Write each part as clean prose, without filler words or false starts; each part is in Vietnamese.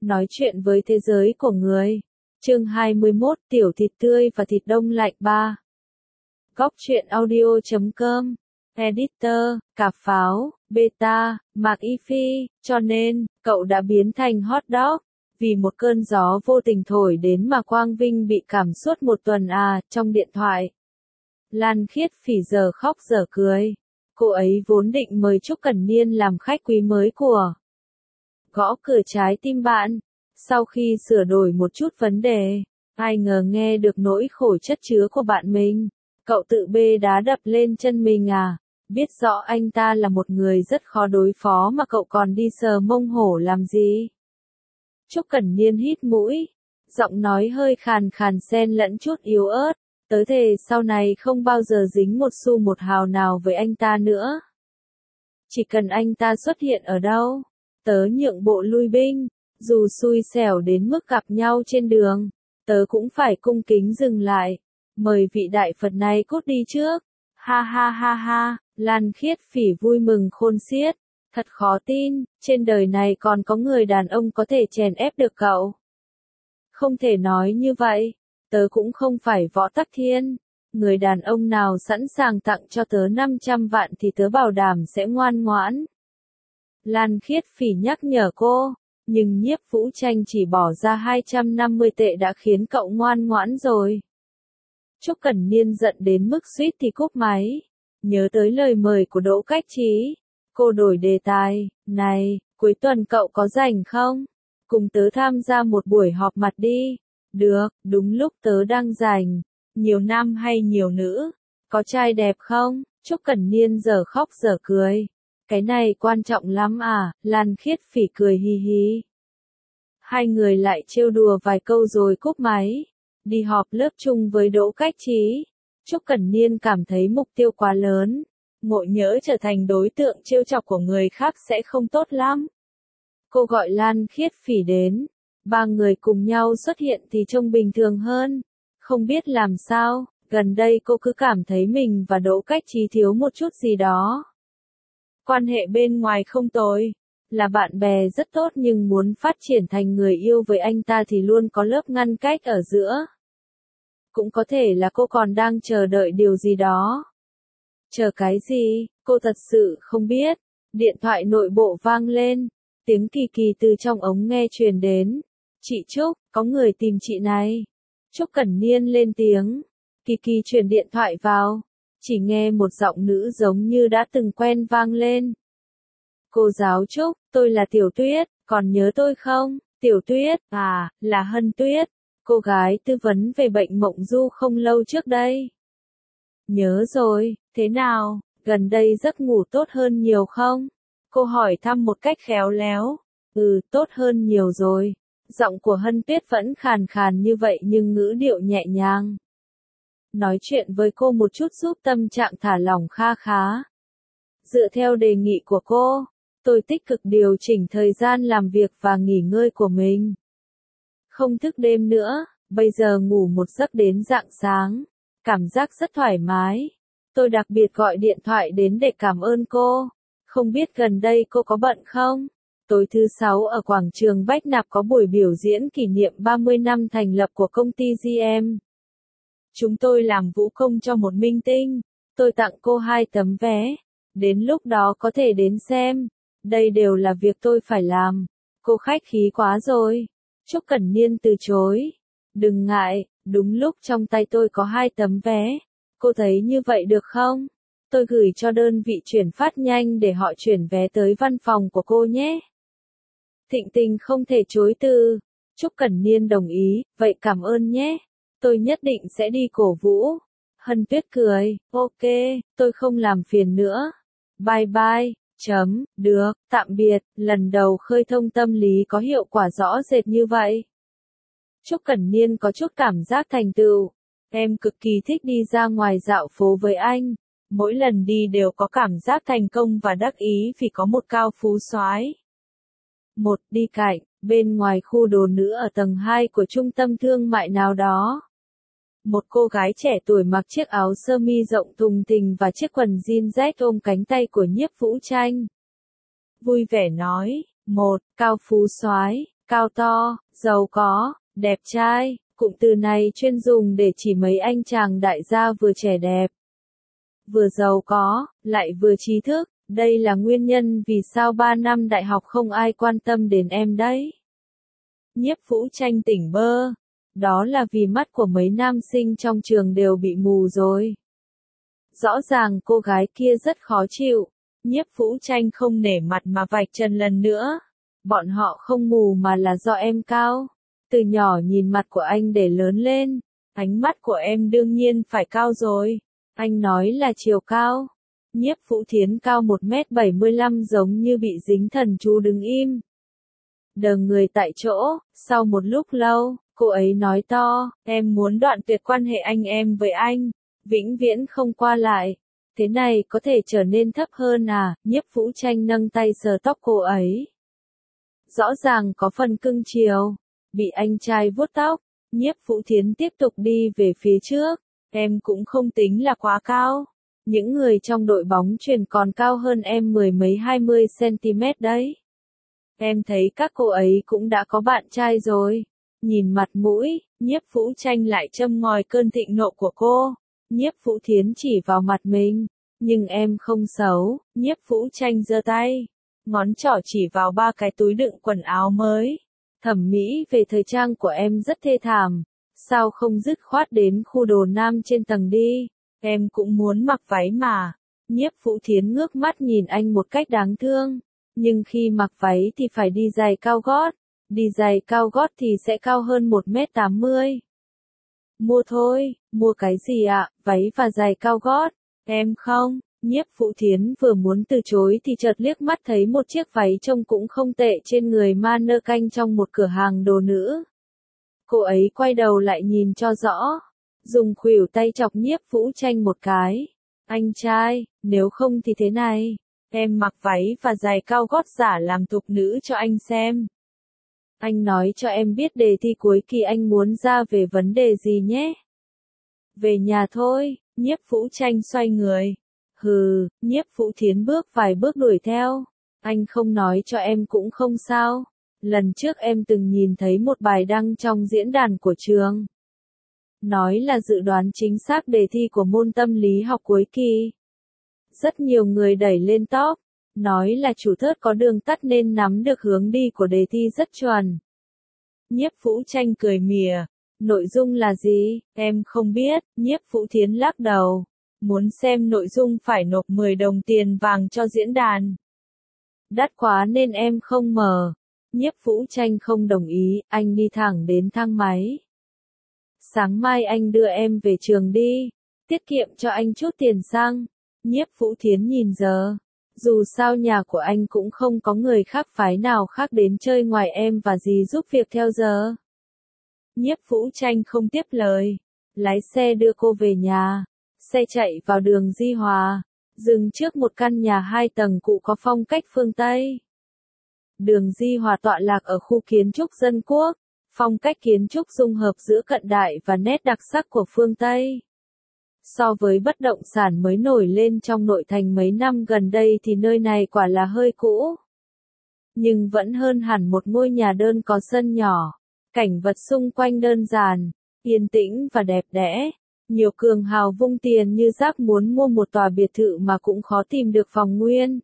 Nói chuyện với thế giới của người. Chương 21, tiểu thịt tươi và thịt đông lạnh 3. Góc truyện audio.com. Editor, Cà Pháo, Beta, Mạc Y Phi, cho nên, cậu đã biến thành hot dog. Vì một cơn gió vô tình thổi đến mà Quang Vinh bị cảm suốt một tuần trong điện thoại. Lan Khiết Phỉ giờ khóc giờ cười. Cô ấy vốn định mời Trúc Cẩn Niên làm khách quý mới của Gõ Cửa Trái Tim Bạn. Sau khi sửa đổi một chút vấn đề, ai ngờ nghe được nỗi khổ chất chứa của bạn mình. Cậu tự bê đá đập lên chân mình biết rõ anh ta là một người rất khó đối phó mà cậu còn đi sờ mông hổ làm gì. Trúc Cẩn Niên hít mũi, giọng nói hơi khàn khàn xen lẫn chút yếu ớt, tớ thề sau này không bao giờ dính một xu một hào nào với anh ta nữa. Chỉ cần anh ta xuất hiện ở đâu, tớ nhượng bộ lui binh, dù xui xẻo đến mức gặp nhau trên đường, tớ cũng phải cung kính dừng lại, mời vị đại Phật này cút đi trước. Ha ha ha ha, Lan Khiết Phỉ vui mừng khôn xiết. Thật khó tin, trên đời này còn có người đàn ông có thể chèn ép được cậu. Không thể nói như vậy, tớ cũng không phải Võ Tắc Thiên. Người đàn ông nào sẵn sàng tặng cho tớ 500 vạn thì tớ bảo đảm sẽ ngoan ngoãn. Lan Khiết Phỉ nhắc nhở cô, nhưng Nhiếp Vũ Tranh chỉ bỏ ra 250 tệ đã khiến cậu ngoan ngoãn rồi. Trúc Cẩn Niên giận đến mức suýt thì cúp máy. Nhớ tới lời mời của Đỗ Cách Trí, cô đổi đề tài, này, cuối tuần cậu có rảnh không? Cùng tớ tham gia một buổi họp mặt đi. Được, đúng lúc tớ đang rảnh. Nhiều nam hay nhiều nữ? Có trai đẹp không? Trúc Cẩn Niên giờ khóc giờ cười. Cái này quan trọng lắm Lan Khiết Phỉ cười hi hi. Hai người lại trêu đùa vài câu rồi cúp máy. Đi họp lớp chung với Đỗ Cách Trí. Trúc Cẩn Niên cảm thấy mục tiêu quá lớn. Ngộ nhỡ trở thành đối tượng trêu chọc của người khác sẽ không tốt lắm. Cô gọi Lan Khiết Phỉ đến. Ba người cùng nhau xuất hiện thì trông bình thường hơn. Không biết làm sao, gần đây cô cứ cảm thấy mình và Đỗ Cách Trí thiếu một chút gì đó. Quan hệ bên ngoài không tồi, là bạn bè rất tốt nhưng muốn phát triển thành người yêu với anh ta thì luôn có lớp ngăn cách ở giữa. Cũng có thể là cô còn đang chờ đợi điều gì đó. Chờ cái gì, cô thật sự không biết. Điện thoại nội bộ vang lên, tiếng Kỳ Kỳ từ trong ống nghe truyền đến. Chị Trúc, có người tìm chị này. Trúc Cẩn Niên lên tiếng. Kỳ Kỳ truyền điện thoại vào. Chỉ nghe một giọng nữ giống như đã từng quen vang lên. Cô giáo Trúc, tôi là Tiểu Tuyết, còn nhớ tôi không? Tiểu Tuyết, là Hân Tuyết. Cô gái tư vấn về bệnh mộng du không lâu trước đây. Nhớ rồi, thế nào, gần đây giấc ngủ tốt hơn nhiều không? Cô hỏi thăm một cách khéo léo. Tốt hơn nhiều rồi. Giọng của Hân Tuyết vẫn khàn khàn như vậy nhưng ngữ điệu nhẹ nhàng. Nói chuyện với cô một chút giúp tâm trạng thả lỏng kha khá. Dựa theo đề nghị của cô, tôi tích cực điều chỉnh thời gian làm việc và nghỉ ngơi của mình. Không thức đêm nữa, bây giờ ngủ một giấc đến rạng sáng. Cảm giác rất thoải mái. Tôi đặc biệt gọi điện thoại đến để cảm ơn cô. Không biết gần đây cô có bận không? Tối thứ 6 ở quảng trường Bách Nạp có buổi biểu diễn kỷ niệm 30 năm thành lập của công ty GM. Chúng tôi làm vũ công cho một minh tinh. Tôi tặng cô 2 tấm vé. Đến lúc đó có thể đến xem. Đây đều là việc tôi phải làm. Cô khách khí quá rồi. Trúc Cẩn Niên từ chối. Đừng ngại, đúng lúc trong tay tôi có 2 tấm vé. Cô thấy như vậy được không? Tôi gửi cho đơn vị chuyển phát nhanh để họ chuyển vé tới văn phòng của cô nhé. Thịnh Tình không thể chối từ. Trúc Cẩn Niên đồng ý, vậy cảm ơn nhé. Tôi nhất định sẽ đi cổ vũ. Hân Tuyết cười, ok, tôi không làm phiền nữa. Bye bye. Được, tạm biệt, lần đầu khơi thông tâm lý có hiệu quả rõ rệt như vậy. Trúc Cẩn Niên có chút cảm giác thành tựu. Em cực kỳ thích đi ra ngoài dạo phố với anh. Mỗi lần đi đều có cảm giác thành công và đắc ý vì có một cao phú soái. Đi cạnh, bên ngoài khu đồ nữ ở tầng 2 của trung tâm thương mại nào đó. Một cô gái trẻ tuổi mặc chiếc áo sơ mi rộng thùng thình và chiếc quần jean rách ôm cánh tay của Nhiếp Vũ Tranh. Vui vẻ nói, cao phú soái, cao to, giàu có, đẹp trai, cụm từ này chuyên dùng để chỉ mấy anh chàng đại gia vừa trẻ đẹp, vừa giàu có, lại vừa trí thức. Đây là nguyên nhân vì sao 3 năm đại học không ai quan tâm đến em đấy. Nhiếp Phũ Tranh tỉnh bơ. Đó là vì mắt của mấy nam sinh trong trường đều bị mù rồi. Rõ ràng cô gái kia rất khó chịu. Nhiếp Phũ Tranh không nể mặt mà vạch trần lần nữa. Bọn họ không mù mà là do em cao. Từ nhỏ nhìn mặt của anh để lớn lên. Ánh mắt của em đương nhiên phải cao rồi. Anh nói là chiều cao. Nhiếp Phũ Thiến cao 1m75 giống như bị dính thần chú đứng im. Đờ người tại chỗ, sau một lúc lâu, cô ấy nói to, em muốn đoạn tuyệt quan hệ anh em với anh, vĩnh viễn không qua lại. Thế này có thể trở nên thấp hơn à? Nhiếp Phũ Tranh nâng tay sờ tóc cô ấy. Rõ ràng có phần cưng chiều, bị anh trai vuốt tóc, Nhiếp Phũ Thiến tiếp tục đi về phía trước, em cũng không tính là quá cao. Những người trong đội bóng chuyền còn cao hơn em 10 mấy 20 cm đấy. Em thấy các cô ấy cũng đã có bạn trai rồi. Nhìn mặt mũi, Nhiếp Phũ Tranh lại châm ngòi cơn thịnh nộ của cô. Nhiếp Phũ Thiến chỉ vào mặt mình. Nhưng em không xấu, Nhiếp Phũ Tranh giơ tay. Ngón trỏ chỉ vào 3 cái túi đựng quần áo mới. Thẩm mỹ về thời trang của em rất thê thảm. Sao không dứt khoát đến khu đồ nam trên tầng đi? Em cũng muốn mặc váy mà. Nhiếp Phũ Thiến ngước mắt nhìn anh một cách đáng thương. Nhưng khi mặc váy thì phải đi giày cao gót. Đi giày cao gót thì sẽ cao hơn 1m80. Mua thôi, mua cái gì ạ, váy và giày cao gót. Em không. Nhiếp Phũ Thiến vừa muốn từ chối thì chợt liếc mắt thấy một chiếc váy trông cũng không tệ trên người mannequin trong một cửa hàng đồ nữ. Cô ấy quay đầu lại nhìn cho rõ. Dùng khuỷu tay chọc Nhiếp Phũ Tranh một cái. Anh trai, nếu không thì thế này. Em mặc váy và giày cao gót giả làm thục nữ cho anh xem. Anh nói cho em biết đề thi cuối kỳ anh muốn ra về vấn đề gì nhé. Về nhà thôi, Nhiếp Phũ Tranh xoay người. Hừ, Nhiếp Phũ Thiến bước vài bước đuổi theo. Anh không nói cho em cũng không sao. Lần trước em từng nhìn thấy một bài đăng trong diễn đàn của trường. Nói là dự đoán chính xác đề thi của môn tâm lý học cuối kỳ. Rất nhiều người đẩy lên top. Nói là chủ thớt có đường tắt nên nắm được hướng đi của đề thi rất chuẩn. Nhiếp Phũ Tranh cười mỉa. Nội dung là gì? Em không biết. Nhiếp Phũ Thiến lắc đầu. Muốn xem nội dung phải nộp 10 đồng tiền vàng cho diễn đàn. Đắt quá nên em không mở. Nhiếp Phũ Tranh không đồng ý, anh đi thẳng đến thang máy. Sáng mai anh đưa em về trường đi. Tiết kiệm cho anh chút tiền xăng. Nhiếp Phũ Thiến nhìn giờ. Dù sao nhà của anh cũng không có người khác phái nào khác đến chơi ngoài em và dì giúp việc theo giờ. Nhiếp Phũ Tranh không tiếp lời. Lái xe đưa cô về nhà. Xe chạy vào đường Di Hòa. Dừng trước một căn nhà 2 tầng cũ có phong cách phương Tây. Đường Di Hòa tọa lạc ở khu kiến trúc dân quốc. Phong cách kiến trúc dung hợp giữa cận đại và nét đặc sắc của phương Tây. So với bất động sản mới nổi lên trong nội thành mấy năm gần đây thì nơi này quả là hơi cũ. Nhưng vẫn hơn hẳn một ngôi nhà đơn có sân nhỏ. Cảnh vật xung quanh đơn giản, yên tĩnh và đẹp đẽ. Nhiều cường hào vung tiền như rác muốn mua một tòa biệt thự mà cũng khó tìm được phòng nguyên.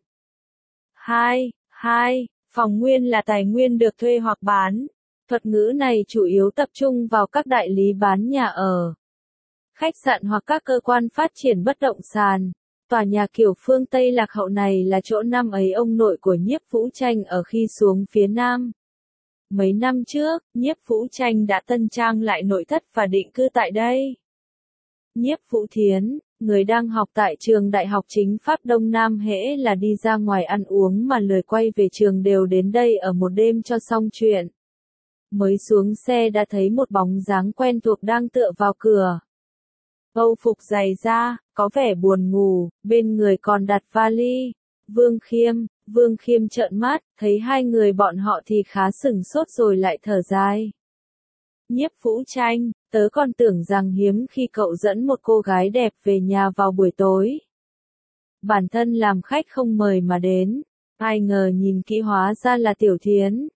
2. Phòng nguyên là tài nguyên được thuê hoặc bán. Thuật ngữ này chủ yếu tập trung vào các đại lý bán nhà ở, khách sạn hoặc các cơ quan phát triển bất động sản. Tòa nhà kiểu phương Tây lạc hậu này là chỗ năm ấy ông nội của Nhiếp Phũ Tranh ở khi xuống phía Nam. Mấy năm trước, Nhiếp Phũ Tranh đã tân trang lại nội thất và định cư tại đây. Nhiếp Phũ Thiến, người đang học tại trường Đại học Chính pháp Đông Nam hễ là đi ra ngoài ăn uống mà lười quay về trường đều đến đây ở một đêm cho xong chuyện. Mới xuống xe đã thấy một bóng dáng quen thuộc đang tựa vào cửa. Âu phục dày da, có vẻ buồn ngủ, bên người còn đặt vali. Vương Khiêm trợn mắt, thấy hai người bọn họ thì khá sửng sốt rồi lại thở dài. Nhiếp Phũ Tranh, tớ còn tưởng rằng hiếm khi cậu dẫn một cô gái đẹp về nhà vào buổi tối. Bản thân làm khách không mời mà đến, ai ngờ nhìn kỹ hóa ra là Tiểu Thiến.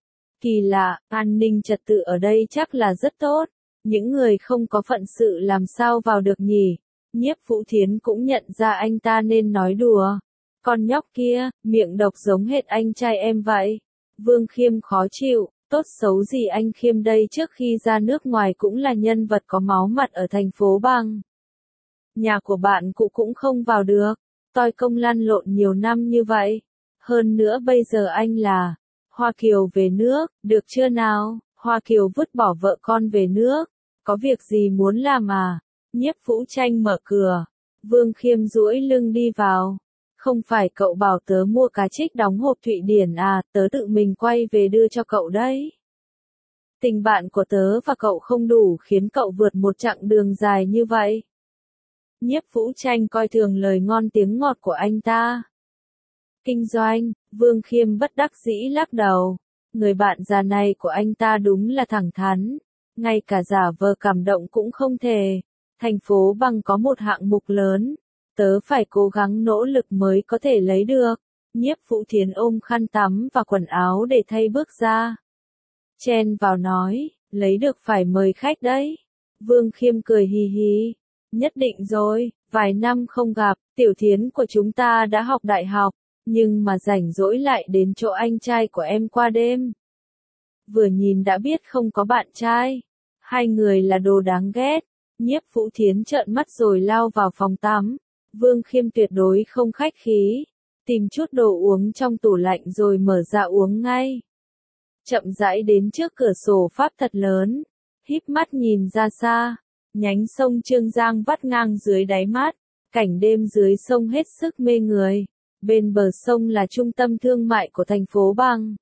Kỳ lạ, an ninh trật tự ở đây chắc là rất tốt. Những người không có phận sự làm sao vào được nhỉ? Nhiếp Vũ Thiến cũng nhận ra anh ta nên nói đùa. Con nhóc kia, miệng độc giống hệt anh trai em vậy. Vương Khiêm khó chịu, tốt xấu gì anh Khiêm đây trước khi ra nước ngoài cũng là nhân vật có máu mặt ở thành phố Bang. Nhà của bạn cụ cũng không vào được, toi công lăn lộn nhiều năm như vậy. Hơn nữa bây giờ anh là Hoa Kiều về nước, được chưa nào? Hoa Kiều vứt bỏ vợ con về nước, có việc gì muốn làm à? Nhiếp Vũ Tranh mở cửa, Vương Khiêm duỗi lưng đi vào. Không phải cậu bảo tớ mua cá trích đóng hộp Thụy Điển à, tớ tự mình quay về đưa cho cậu đấy. Tình bạn của tớ và cậu không đủ khiến cậu vượt một chặng đường dài như vậy. Nhiếp Vũ Tranh coi thường lời ngon tiếng ngọt của anh ta. Kinh doanh, Vương Khiêm bất đắc dĩ lắc đầu. Người bạn già này của anh ta đúng là thẳng thắn. Ngay cả giả vờ cảm động cũng không thể. Thành phố Bang có một hạng mục lớn. Tớ phải cố gắng nỗ lực mới có thể lấy được. Nhiếp Vũ Thiến ôm khăn tắm và quần áo để thay bước ra. Chen vào nói, lấy được phải mời khách đấy. Vương Khiêm cười hì hì. Nhất định rồi, vài năm không gặp, Tiểu Thiến của chúng ta đã học đại học, nhưng mà rảnh rỗi lại đến chỗ anh trai của em qua đêm. Vừa nhìn đã biết không có bạn trai. Hai người là đồ đáng ghét. Nhiếp Vũ Thiến trợn mắt rồi lao vào phòng tắm. Vương Khiêm tuyệt đối không khách khí. Tìm chút đồ uống trong tủ lạnh rồi mở ra uống ngay. Chậm rãi đến trước cửa sổ Pháp thật lớn. Híp mắt nhìn ra xa. Nhánh sông Chương Giang vắt ngang dưới đáy mắt. Cảnh đêm dưới sông hết sức mê người. Bên bờ sông là trung tâm thương mại của thành phố Bang.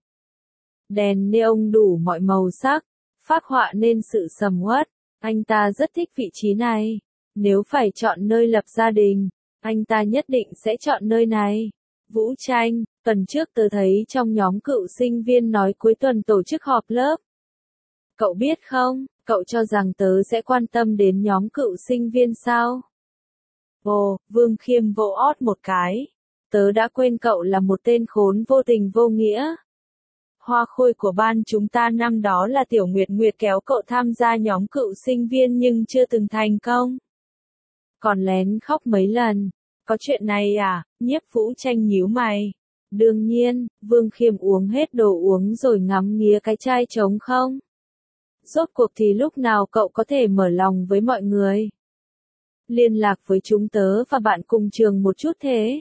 Đèn neon đủ mọi màu sắc, phác họa nên sự sầm uất. Anh ta rất thích vị trí này. Nếu phải chọn nơi lập gia đình, anh ta nhất định sẽ chọn nơi này. Vũ Tranh, tuần trước tớ thấy trong nhóm cựu sinh viên nói cuối tuần tổ chức họp lớp. Cậu biết không, cậu cho rằng tớ sẽ quan tâm đến nhóm cựu sinh viên sao? Ồ, Vương Khiêm vỗ ót một cái. Tớ đã quên cậu là một tên khốn vô tình vô nghĩa. Hoa khôi của ban chúng ta năm đó là Tiểu Nguyệt Nguyệt kéo cậu tham gia nhóm cựu sinh viên nhưng chưa từng thành công. Còn lén khóc mấy lần. Có chuyện này à? Nhiếp Vũ Tranh nhíu mày. Đương nhiên, Vương Khiêm uống hết đồ uống rồi ngắm nghía cái chai trống không. Rốt cuộc thì lúc nào cậu có thể mở lòng với mọi người? Liên lạc với chúng tớ và bạn cùng trường một chút thế.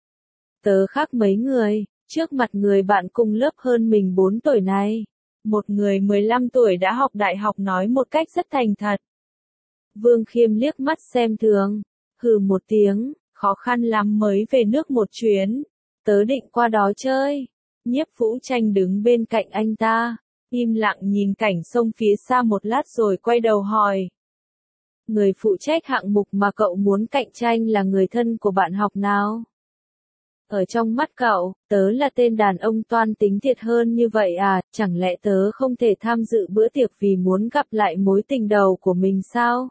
Tớ khác mấy người, trước mặt người bạn cùng lớp hơn mình 4 tuổi này. Một người 15 tuổi đã học đại học nói một cách rất thành thật. Vương Khiêm liếc mắt xem thường, hừ một tiếng, khó khăn lắm mới về nước một chuyến. Tớ định qua đó chơi. Nhiếp Vũ Tranh đứng bên cạnh anh ta, im lặng nhìn cảnh sông phía xa một lát rồi quay đầu hỏi. Người phụ trách hạng mục mà cậu muốn cạnh tranh là người thân của bạn học nào? Ở trong mắt cậu, tớ là tên đàn ông toan tính thiệt hơn như vậy à, chẳng lẽ tớ không thể tham dự bữa tiệc vì muốn gặp lại mối tình đầu của mình sao?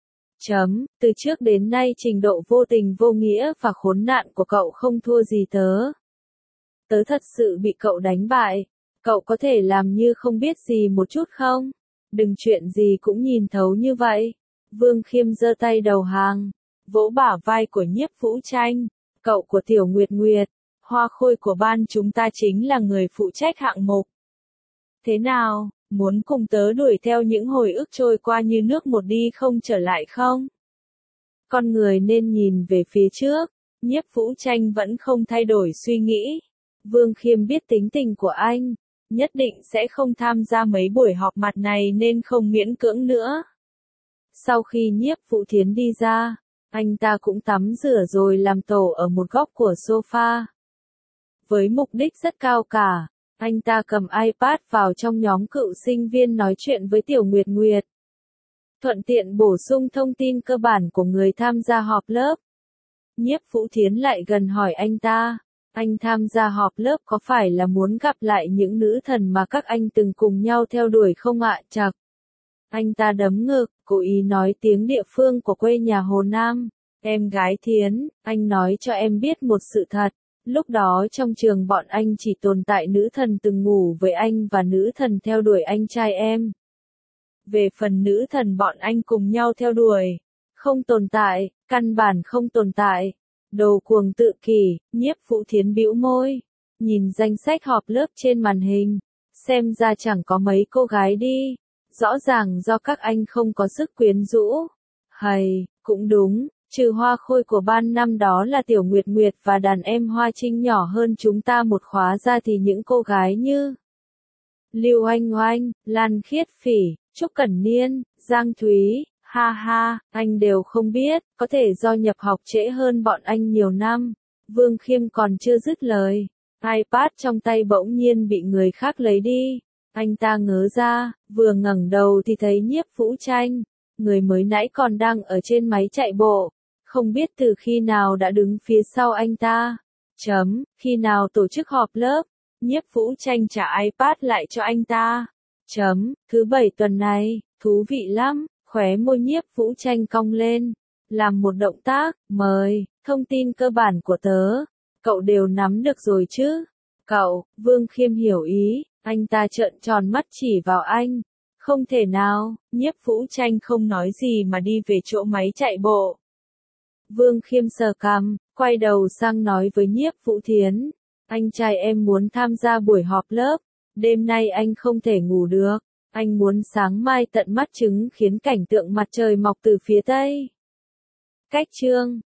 Từ trước đến nay trình độ vô tình vô nghĩa và khốn nạn của cậu không thua gì tớ. Tớ thật sự bị cậu đánh bại. Cậu có thể làm như không biết gì một chút không? Đừng chuyện gì cũng nhìn thấu như vậy. Vương Khiêm giơ tay đầu hàng, vỗ bả vai của Nhiếp Vũ Tranh. Cậu của Tiểu Nguyệt Nguyệt, hoa khôi của ban chúng ta chính là người phụ trách hạng mục. Thế nào, muốn cùng tớ đuổi theo những hồi ức trôi qua như nước một đi không trở lại không? Con người nên nhìn về phía trước. Nhiếp Vũ Tranh vẫn không thay đổi suy nghĩ. Vương Khiêm biết tính tình của anh, nhất định sẽ không tham gia mấy buổi họp mặt này nên không miễn cưỡng nữa. Sau khi Nhiếp Vũ Thiến đi ra, anh ta cũng tắm rửa rồi làm tổ ở một góc của sofa. Với mục đích rất cao cả, anh ta cầm iPad vào trong nhóm cựu sinh viên nói chuyện với Tiểu Nguyệt Nguyệt. Thuận tiện bổ sung thông tin cơ bản của người tham gia họp lớp. Nhiếp Vũ Thiến lại gần hỏi anh ta, anh tham gia họp lớp có phải là muốn gặp lại những nữ thần mà các anh từng cùng nhau theo đuổi không ạ? Chậc. Anh ta đấm ngực, cố ý nói tiếng địa phương của quê nhà Hồ Nam. Em gái Thiến, anh nói cho em biết một sự thật. Lúc đó trong trường bọn anh chỉ tồn tại nữ thần từng ngủ với anh và nữ thần theo đuổi anh trai em. Về phần nữ thần bọn anh cùng nhau theo đuổi, không tồn tại, căn bản không tồn tại. Đồ cuồng tự kỷ, Nhiếp Vũ Thiến bĩu môi, nhìn danh sách họp lớp trên màn hình, xem ra chẳng có mấy cô gái đi, rõ ràng do các anh không có sức quyến rũ. Hầy, cũng đúng, trừ Hoa Khôi của ban năm đó là Tiểu Nguyệt Nguyệt và đàn em Hoa Trinh nhỏ hơn chúng ta một khóa ra thì những cô gái như Lưu Oanh Oanh, Lan Khiết Phỉ, Trúc Cẩn Niên, Giang Thúy, ha ha, anh đều không biết, có thể do nhập học trễ hơn bọn anh nhiều năm. Vương Khiêm còn chưa dứt lời, iPad trong tay bỗng nhiên bị người khác lấy đi. Anh ta ngớ ra, vừa ngẩng đầu thì thấy Nhiếp Vũ Tranh, người mới nãy còn đang ở trên máy chạy bộ, không biết từ khi nào đã đứng phía sau anh ta. Khi nào tổ chức họp lớp, Nhiếp Vũ Tranh trả iPad lại cho anh ta. Thứ bảy tuần này, thú vị lắm, khóe môi Nhiếp Vũ Tranh cong lên, làm một động tác, mời, thông tin cơ bản của tớ, cậu đều nắm được rồi chứ? Cậu, Vương Khiêm hiểu ý, anh ta trợn tròn mắt chỉ vào anh. Không thể nào, Nhiếp Vũ Tranh không nói gì mà đi về chỗ máy chạy bộ. Vương Khiêm sờ cằm, quay đầu sang nói với Nhiếp Vũ Thiến, anh trai em muốn tham gia buổi họp lớp, đêm nay anh không thể ngủ được, anh muốn sáng mai tận mắt chứng kiến cảnh tượng mặt trời mọc từ phía tây. Cách chương